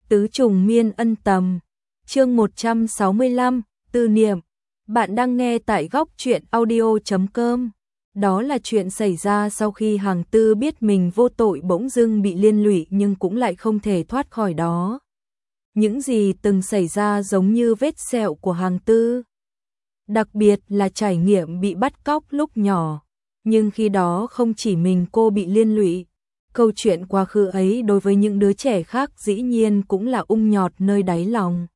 Tứ trùng miên ân tầm. Chương 165, tư niệm. Bạn đang nghe tại góc truyện audio.com. Đó là chuyện xảy ra sau khi Hàng Tư biết mình vô tội bỗng dưng bị liên lụy nhưng cũng lại không thể thoát khỏi đó. Những gì từng xảy ra giống như vết sẹo của Hàng Tư. Đặc biệt là trải nghiệm bị bắt cóc lúc nhỏ. Nhưng khi đó không chỉ mình cô bị liên lụy. Câu chuyện quá khứ ấy đối với những đứa trẻ khác dĩ nhiên cũng là ung nhọt nơi đáy lòng.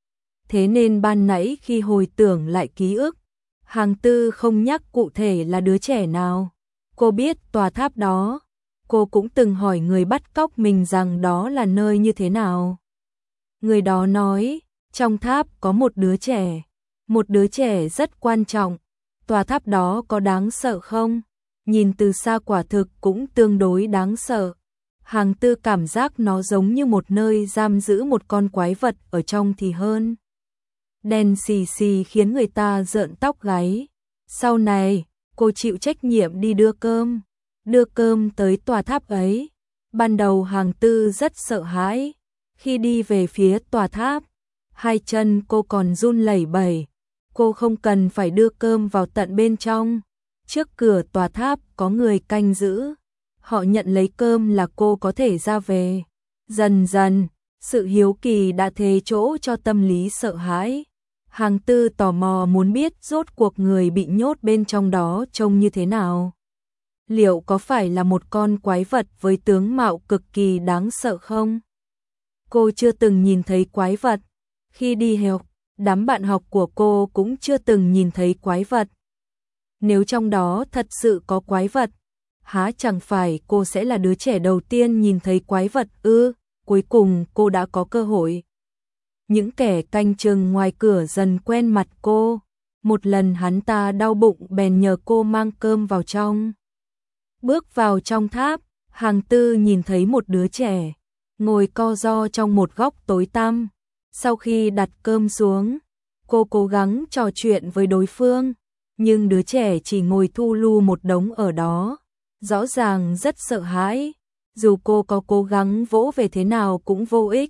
Thế nên ban nãy khi hồi tưởng lại ký ức, Hàng Tư không nhắc cụ thể là đứa trẻ nào. Cô biết tòa tháp đó. Cô cũng từng hỏi người bắt cóc mình rằng đó là nơi như thế nào. Người đó nói, trong tháp có một đứa trẻ. Một đứa trẻ rất quan trọng. Tòa tháp đó có đáng sợ không? Nhìn từ xa quả thực cũng tương đối đáng sợ. Hàng Tư cảm giác nó giống như một nơi giam giữ một con quái vật ở trong thì hơn. Đen xì xì khiến người ta rợn tóc gáy. Sau này, cô chịu trách nhiệm đi đưa cơm tới tòa tháp ấy. Ban đầu Hàng Tư rất sợ hãi. Khi đi về phía tòa tháp, hai chân cô còn run lẩy bẩy. Cô không cần phải đưa cơm vào tận bên trong. Trước cửa tòa tháp có người canh giữ. Họ nhận lấy cơm là cô có thể ra về. Dần dần, sự hiếu kỳ đã thế chỗ cho tâm lý sợ hãi. Hàng Tư tò mò muốn biết rốt cuộc người bị nhốt bên trong đó trông như thế nào. Liệu có phải là một con quái vật với tướng mạo cực kỳ đáng sợ không? Cô chưa từng nhìn thấy quái vật. Khi đi học, đám bạn học của cô cũng chưa từng nhìn thấy quái vật. Nếu trong đó thật sự có quái vật, há chẳng phải cô sẽ là đứa trẻ đầu tiên nhìn thấy quái vật ư? Cuối cùng cô đã có cơ hội. Những kẻ canh chừng ngoài cửa dần quen mặt cô. Một lần hắn ta đau bụng bèn nhờ cô mang cơm vào trong. Bước vào trong tháp, Hàng Tư nhìn thấy một đứa trẻ ngồi co ro trong một góc tối tăm. Sau khi đặt cơm xuống, cô cố gắng trò chuyện với đối phương, nhưng đứa trẻ chỉ ngồi thu lu một đống ở đó, rõ ràng rất sợ hãi, dù cô có cố gắng vỗ về thế nào cũng vô ích.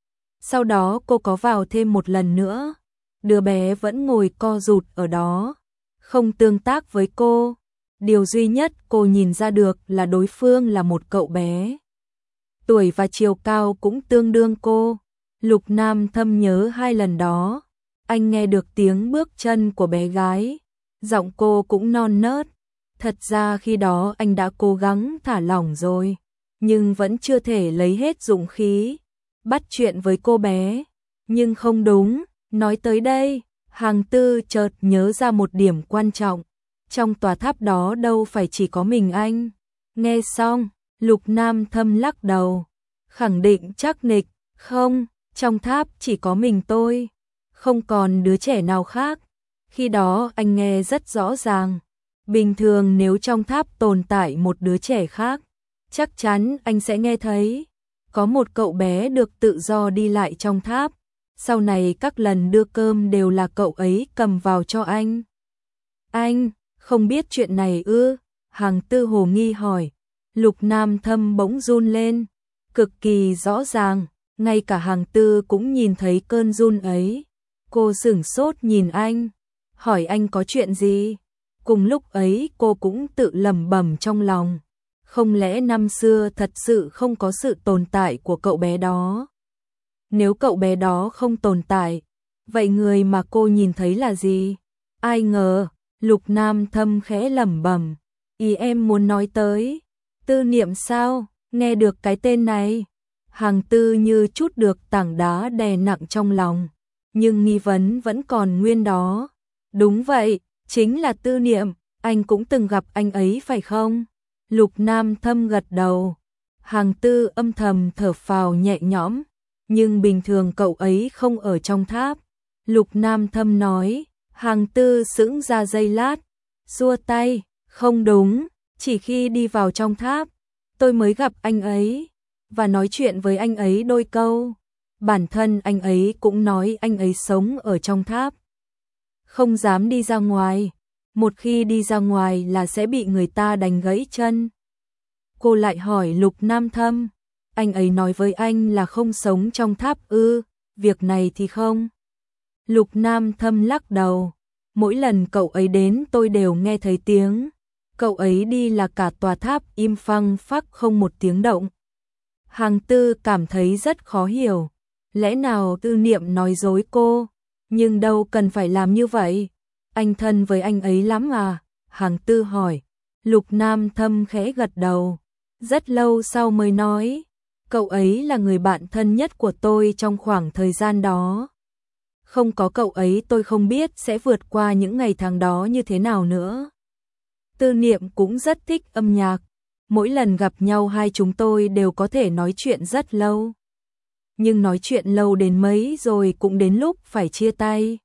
Sau đó cô có vào thêm một lần nữa, đứa bé vẫn ngồi co rụt ở đó, không tương tác với cô. Điều duy nhất cô nhìn ra được là đối phương là một cậu bé. Tuổi và chiều cao cũng tương đương cô. Lục Nam Thâm nhớ hai lần đó, anh nghe được tiếng bước chân của bé gái, giọng cô cũng non nớt. Thật ra khi đó anh đã cố gắng thả lỏng rồi, nhưng vẫn chưa thể lấy hết dũng khí bắt chuyện với cô bé. Nhưng không đúng, nói tới đây, Hàng Tư chợt nhớ ra một điểm quan trọng. Trong tòa tháp đó đâu phải chỉ có mình anh. Nghe xong, Lục Nam Thâm lắc đầu, khẳng định chắc nịch, không, trong tháp chỉ có mình tôi, không còn đứa trẻ nào khác. Khi đó anh nghe rất rõ ràng, bình thường nếu trong tháp tồn tại một đứa trẻ khác, chắc chắn anh sẽ nghe thấy. Có một cậu bé được tự do đi lại trong tháp, sau này các lần đưa cơm đều là cậu ấy cầm vào cho anh. Anh không biết chuyện này ư? Hàng Tư hồ nghi hỏi. Lục Nam Thâm bỗng run lên, cực kỳ rõ ràng, ngay cả Hàng Tư cũng nhìn thấy cơn run ấy. Cô sửng sốt nhìn anh, hỏi anh có chuyện gì? Cùng lúc ấy cô cũng tự lẩm bẩm trong lòng, không lẽ năm xưa thật sự không có sự tồn tại của cậu bé đó? Nếu cậu bé đó không tồn tại, vậy người mà cô nhìn thấy là gì? Ai ngờ, Lục Nam Thâm khẽ lẩm bẩm, ý em muốn nói tới tư niệm sao? Nghe được cái tên này, Hàng Tư như trút được tảng đá đè nặng trong lòng, nhưng nghi vấn vẫn còn nguyên đó. Đúng vậy, chính là tư niệm, anh cũng từng gặp anh ấy phải không? Lục Nam Thâm gật đầu. Hàng Tư âm thầm thở phào nhẹ nhõm, nhưng bình thường cậu ấy không ở trong tháp. Lục Nam Thâm nói. Hàng Tư sững ra giây lát, xua tay, không đúng, chỉ khi đi vào trong tháp, tôi mới gặp anh ấy, và nói chuyện với anh ấy đôi câu. Bản thân anh ấy cũng nói anh ấy sống ở trong tháp, không dám đi ra ngoài, một khi đi ra ngoài là sẽ bị người ta đánh gãy chân. Cô lại hỏi Lục Nam Thâm, Anh ấy nói với anh là không sống trong tháp ư? Việc này thì không. Lục Nam Thâm lắc đầu. Mỗi lần cậu ấy đến tôi đều nghe thấy tiếng. Cậu ấy đi là cả tòa tháp im phăng phắc không một tiếng động. Hàng Tư cảm thấy rất khó hiểu. Lẽ nào Tư Niệm nói dối cô? Nhưng đâu cần phải làm như vậy. Anh thân với anh ấy lắm à? Hàng Tư hỏi. Lục Nam Thâm khẽ gật đầu. Rất lâu sau mới nói. Cậu ấy là người bạn thân nhất của tôi trong khoảng thời gian đó. Không có cậu ấy tôi không biết sẽ vượt qua những ngày tháng đó như thế nào nữa. Tư Niệm cũng rất thích âm nhạc. Mỗi lần gặp nhau hai chúng tôi đều có thể nói chuyện rất lâu. Nhưng nói chuyện lâu đến mấy rồi cũng đến lúc phải chia tay.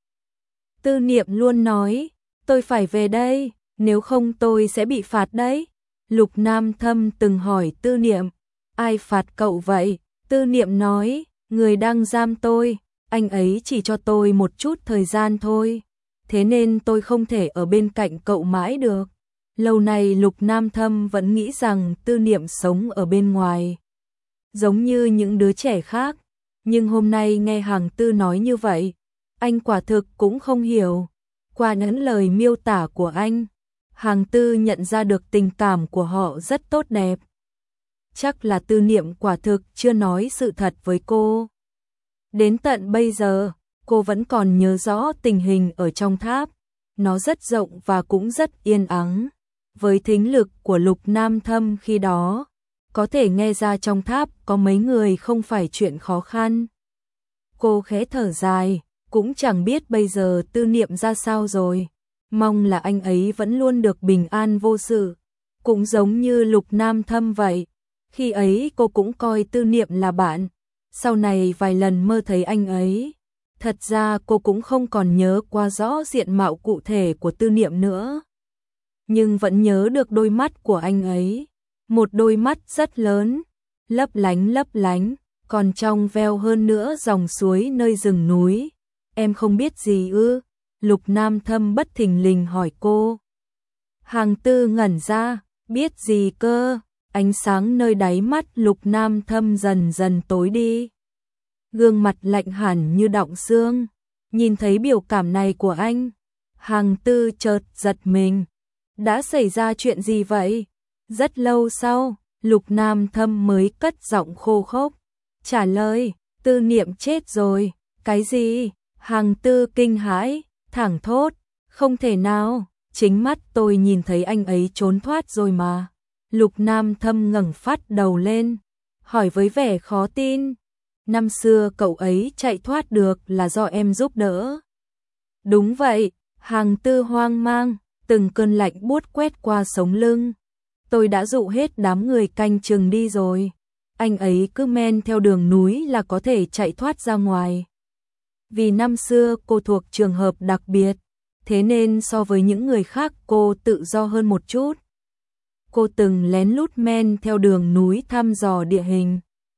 Tư Niệm luôn nói, tôi phải về đây, nếu không tôi sẽ bị phạt đấy. Lục Nam Thâm từng hỏi Tư Niệm, ai phạt cậu vậy? Tư Niệm nói, người đang giam tôi, anh ấy chỉ cho tôi một chút thời gian thôi. Thế nên tôi không thể ở bên cạnh cậu mãi được. Lâu nay Lục Nam Thâm vẫn nghĩ rằng Tư Niệm sống ở bên ngoài, giống như những đứa trẻ khác. Nhưng hôm nay nghe Hàng Tư nói như vậy, anh quả thực cũng không hiểu. Qua những lời miêu tả của anh, Hàng Tư nhận ra được tình cảm của họ rất tốt đẹp. Chắc là Tư Niệm quả thực chưa nói sự thật với cô. Đến tận bây giờ, cô vẫn còn nhớ rõ tình hình ở trong tháp. Nó rất rộng và cũng rất yên ắng. Với thính lực của Lục Nam Thâm khi đó, có thể nghe ra trong tháp có mấy người không phải chuyện khó khăn. Cô khẽ thở dài, cũng chẳng biết bây giờ Tư Niệm ra sao rồi. Mong là anh ấy vẫn luôn được bình an vô sự. Cũng giống như Lục Nam Thâm vậy. Khi ấy cô cũng coi Tư Niệm là bạn. Sau này vài lần mơ thấy anh ấy. Thật ra cô cũng không còn nhớ qua rõ diện mạo cụ thể của Tư Niệm nữa. Nhưng vẫn nhớ được đôi mắt của anh ấy. Một đôi mắt rất lớn, lấp lánh, còn trong veo hơn nữa dòng suối nơi rừng núi. Em không biết gì ư? Lục Nam Thâm bất thình lình hỏi cô. Hàng Tư ngẩn ra, biết gì cơ? Ánh sáng nơi đáy mắt Lục Nam Thâm dần dần tối đi. Gương mặt lạnh hẳn như đọng xương. Nhìn thấy biểu cảm này của anh, Hàng Tư chợt giật mình. Đã xảy ra chuyện gì vậy? Rất lâu sau, Lục Nam Thâm mới cất giọng khô khốc trả lời, Tư Niệm chết rồi. Cái gì? Hàng Tư kinh hãi, thảng thốt, không thể nào, chính mắt tôi nhìn thấy anh ấy trốn thoát rồi mà. Lục Nam Thâm ngẩng phát đầu lên, hỏi với vẻ khó tin, năm xưa cậu ấy chạy thoát được là do em giúp đỡ. Đúng vậy, Hàng Tư hoang mang, từng cơn lạnh buốt quét qua sống lưng. Tôi đã dụ hết đám người canh chừng đi rồi. Anh ấy cứ men theo đường núi là có thể chạy thoát ra ngoài. Vì năm xưa cô thuộc trường hợp đặc biệt, thế nên so với những người khác cô tự do hơn một chút. Cô từng lén lút men theo đường núi thăm dò địa hình.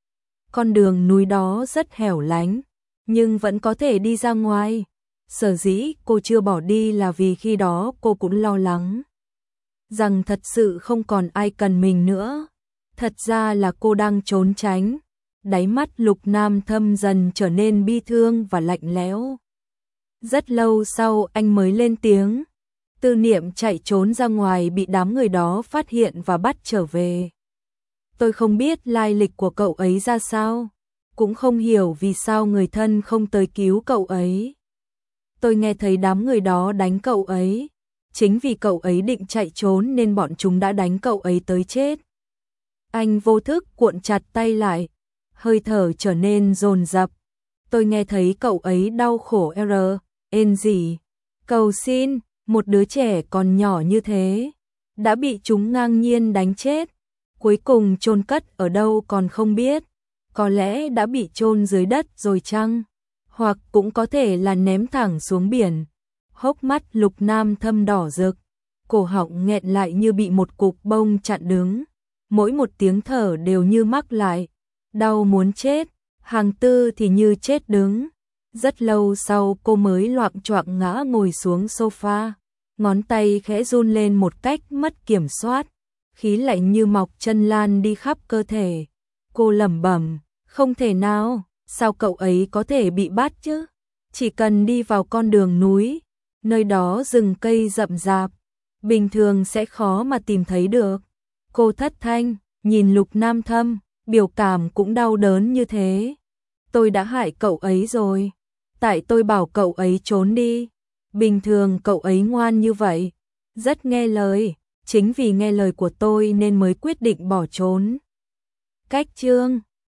Con đường núi đó rất hẻo lánh, nhưng vẫn có thể đi ra ngoài. Sở dĩ cô chưa bỏ đi là vì khi đó cô cũng lo lắng rằng thật sự không còn ai cần mình nữa. Thật ra là cô đang trốn tránh. Đáy mắt Lục Nam Thâm dần trở nên bi thương và lạnh lẽo. Rất lâu sau anh mới lên tiếng. Tư Niệm chạy trốn ra ngoài bị đám người đó phát hiện và bắt trở về. Tôi không biết lai lịch của cậu ấy ra sao, cũng không hiểu vì sao người thân không tới cứu cậu ấy. Tôi nghe thấy đám người đó đánh cậu ấy. Chính vì cậu ấy định chạy trốn nên bọn chúng đã đánh cậu ấy tới chết. Anh vô thức cuộn chặt tay lại, hơi thở trở nên dồn dập. Tôi nghe thấy cậu ấy đau khổ ên gì. Cầu xin, một đứa trẻ còn nhỏ như thế, đã bị chúng ngang nhiên đánh chết. Cuối cùng chôn cất ở đâu còn không biết. Có lẽ đã bị chôn dưới đất rồi chăng? Hoặc cũng có thể là ném thẳng xuống biển. Hốc mắt Lục Nam Thâm đỏ rực, cổ họng nghẹn lại như bị một cục bông chặn đứng. Mỗi một tiếng thở đều như mắc lại, đau muốn chết. Hàng Tư thì như chết đứng. Rất lâu sau cô mới loạng choạng ngã ngồi xuống sofa, ngón tay khẽ run lên một cách mất kiểm soát, khí lạnh như mọc chân lan đi khắp cơ thể. Cô lẩm bẩm, không thể nào, sao cậu ấy có thể bị bắt chứ? Chỉ cần đi vào con đường núi, nơi đó rừng cây rậm rạp, bình thường sẽ khó mà tìm thấy được. Cô thất thanh, nhìn Lục Nam Thâm, biểu cảm cũng đau đớn như thế. Tôi đã hại cậu ấy rồi. Tại tôi bảo cậu ấy trốn đi. Bình thường cậu ấy ngoan như vậy, rất nghe lời. Chính vì nghe lời của tôi nên mới quyết định bỏ trốn. Cách chương